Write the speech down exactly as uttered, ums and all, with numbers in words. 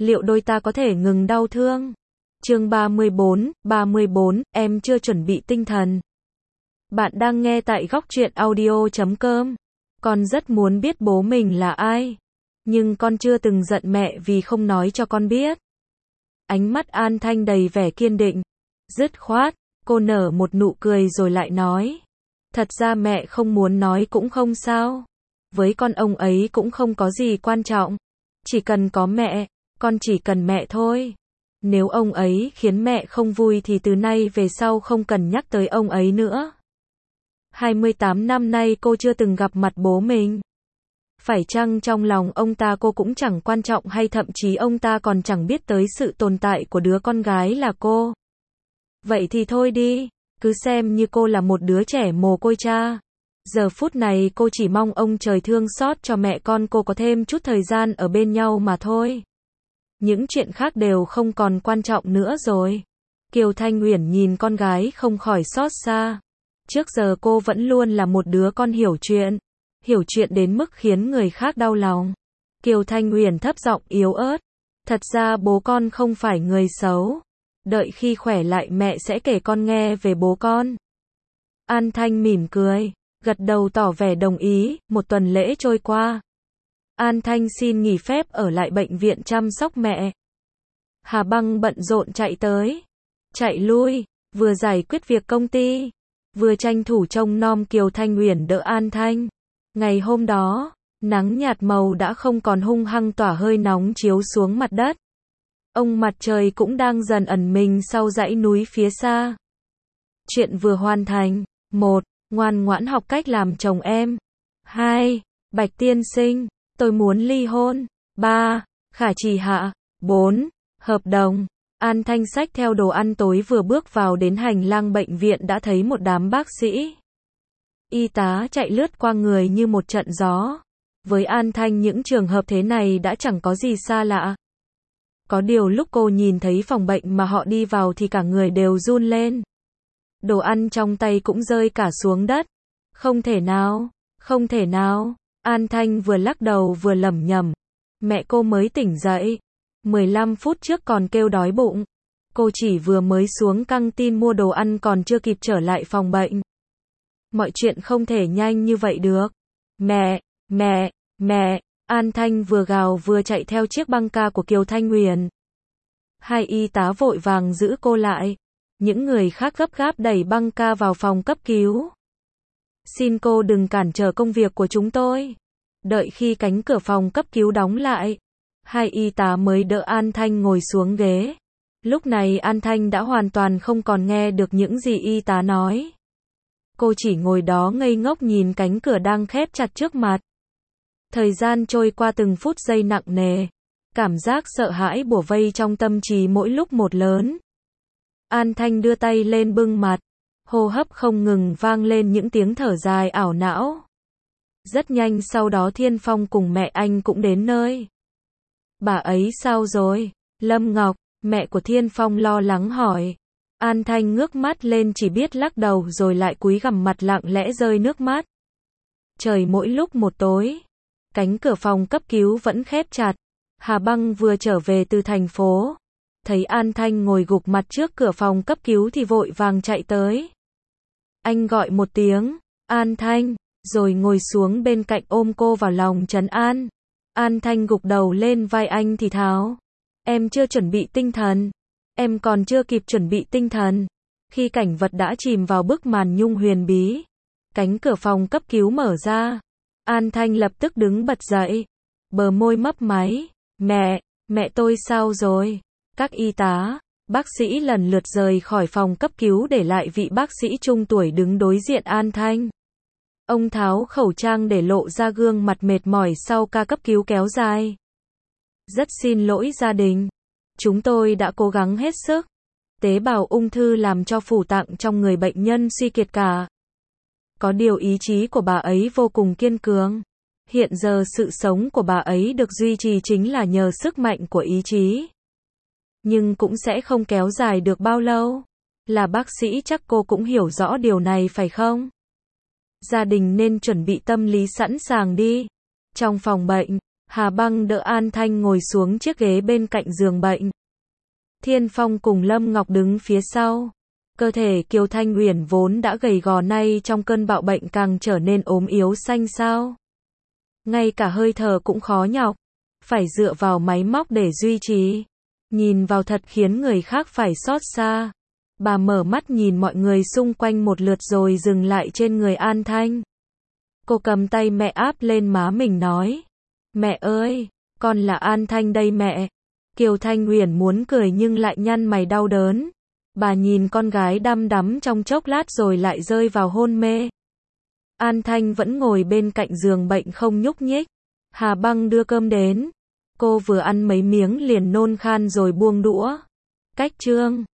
liệu đôi ta có thể ngừng đau thương? Chương ba mươi bốn, ba mươi bốn, em chưa chuẩn bị tinh thần. Bạn đang nghe tại góc truyện audio chấm com. Con rất muốn biết bố mình là ai, nhưng con chưa từng giận mẹ vì không nói cho con biết. Ánh mắt An Thanh đầy vẻ kiên định, dứt khoát, cô nở một nụ cười rồi lại nói. Thật ra mẹ không muốn nói cũng không sao. Với con ông ấy cũng không có gì quan trọng. Chỉ cần có mẹ, con chỉ cần mẹ thôi. Nếu ông ấy khiến mẹ không vui thì từ nay về sau không cần nhắc tới ông ấy nữa. hai mươi tám năm nay cô chưa từng gặp mặt bố mình. Phải chăng trong lòng ông ta cô cũng chẳng quan trọng hay thậm chí ông ta còn chẳng biết tới sự tồn tại của đứa con gái là cô? Vậy thì thôi đi, cứ xem như cô là một đứa trẻ mồ côi cha. Giờ phút này cô chỉ mong ông trời thương xót cho mẹ con cô có thêm chút thời gian ở bên nhau mà thôi. Những chuyện khác đều không còn quan trọng nữa rồi. Kiều Thanh Uyển nhìn con gái không khỏi xót xa. Trước giờ cô vẫn luôn là một đứa con hiểu chuyện. Hiểu chuyện đến mức khiến người khác đau lòng. Kiều Thanh Uyển thấp giọng yếu ớt. Thật ra bố con không phải người xấu. Đợi khi khỏe lại mẹ sẽ kể con nghe về bố con. An Thanh mỉm cười, gật đầu tỏ vẻ đồng ý. Một tuần lễ trôi qua. An Thanh xin nghỉ phép ở lại bệnh viện chăm sóc mẹ. Hà Băng bận rộn chạy tới, chạy lui, vừa giải quyết việc công ty, vừa tranh thủ trông nom Kiều Thanh Uyển đỡ An Thanh. Ngày hôm đó, nắng nhạt màu đã không còn hung hăng tỏa hơi nóng chiếu xuống mặt đất. Ông mặt trời cũng đang dần ẩn mình sau dãy núi phía xa. Chuyện vừa hoàn thành. Một. Ngoan ngoãn học cách làm chồng em. Hai. Bạch tiên sinh, tôi muốn ly hôn. Ba. Khả trì hạ. Bốn. Hợp đồng. An Thanh xách theo đồ ăn tối vừa bước vào đến hành lang bệnh viện đã thấy một đám bác sĩ, y tá chạy lướt qua người như một trận gió. Với An Thanh những trường hợp thế này đã chẳng có gì xa lạ. Có điều lúc cô nhìn thấy phòng bệnh mà họ đi vào thì cả người đều run lên. Đồ ăn trong tay cũng rơi cả xuống đất. Không thể nào, không thể nào. An Thanh vừa lắc đầu vừa lẩm nhẩm. Mẹ cô mới tỉnh dậy. mười lăm phút trước còn kêu đói bụng. Cô chỉ vừa mới xuống căng tin mua đồ ăn còn chưa kịp trở lại phòng bệnh. Mọi chuyện không thể nhanh như vậy được. Mẹ, mẹ, mẹ. An Thanh vừa gào vừa chạy theo chiếc băng ca của Kiều Thanh Uyển. Hai y tá vội vàng giữ cô lại. Những người khác gấp gáp đẩy băng ca vào phòng cấp cứu. Xin cô đừng cản trở công việc của chúng tôi. Đợi khi cánh cửa phòng cấp cứu đóng lại, hai y tá mới đỡ An Thanh ngồi xuống ghế. Lúc này An Thanh đã hoàn toàn không còn nghe được những gì y tá nói. Cô chỉ ngồi đó ngây ngốc nhìn cánh cửa đang khép chặt trước mặt. Thời gian trôi qua từng phút giây nặng nề. Cảm giác sợ hãi bủa vây trong tâm trí mỗi lúc một lớn. An Thanh đưa tay lên bưng mặt. Hô hấp không ngừng vang lên những tiếng thở dài ảo não. Rất nhanh sau đó Thiên Phong cùng mẹ anh cũng đến nơi. Bà ấy sao rồi? Lâm Ngọc, mẹ của Thiên Phong lo lắng hỏi. An Thanh ngước mắt lên chỉ biết lắc đầu rồi lại cúi gằm mặt lặng lẽ rơi nước mắt. Trời mỗi lúc một tối. Cánh cửa phòng cấp cứu vẫn khép chặt. Hà Băng vừa trở về từ thành phố. Thấy An Thanh ngồi gục mặt trước cửa phòng cấp cứu thì vội vàng chạy tới. Anh gọi một tiếng, An Thanh, rồi ngồi xuống bên cạnh ôm cô vào lòng trấn an. An Thanh gục đầu lên vai anh thì thào. Em chưa chuẩn bị tinh thần. Em còn chưa kịp chuẩn bị tinh thần. Khi cảnh vật đã chìm vào bức màn nhung huyền bí. Cánh cửa phòng cấp cứu mở ra. An Thanh lập tức đứng bật dậy. Bờ môi mấp máy. Mẹ, mẹ tôi sao rồi? Các y tá, bác sĩ lần lượt rời khỏi phòng cấp cứu để lại vị bác sĩ trung tuổi đứng đối diện An Thanh. Ông tháo khẩu trang để lộ ra gương mặt mệt mỏi sau ca cấp cứu kéo dài. Rất xin lỗi gia đình. Chúng tôi đã cố gắng hết sức. Tế bào ung thư làm cho phủ tạng trong người bệnh nhân suy kiệt cả. Có điều ý chí của bà ấy vô cùng kiên cường. Hiện giờ sự sống của bà ấy được duy trì chính là nhờ sức mạnh của ý chí. Nhưng cũng sẽ không kéo dài được bao lâu. Là bác sĩ chắc cô cũng hiểu rõ điều này phải không? Gia đình nên chuẩn bị tâm lý sẵn sàng đi. Trong phòng bệnh, Hà Băng đỡ An Thanh ngồi xuống chiếc ghế bên cạnh giường bệnh. Thiên Phong cùng Lâm Ngọc đứng phía sau. Cơ thể Kiều Thanh Uyển vốn đã gầy gò nay trong cơn bạo bệnh càng trở nên ốm yếu xanh xao. Ngay cả hơi thở cũng khó nhọc, phải dựa vào máy móc để duy trì. Nhìn vào thật khiến người khác phải xót xa. Bà mở mắt nhìn mọi người xung quanh một lượt rồi dừng lại trên người An Thanh. Cô cầm tay mẹ áp lên má mình nói. Mẹ ơi, con là An Thanh đây mẹ. Kiều Thanh Uyển muốn cười nhưng lại nhăn mày đau đớn. Bà nhìn con gái đăm đắm trong chốc lát rồi lại rơi vào hôn mê. An Thanh vẫn ngồi bên cạnh giường bệnh không nhúc nhích. Hà Băng đưa cơm đến. Cô vừa ăn mấy miếng liền nôn khan rồi buông đũa. Cách chương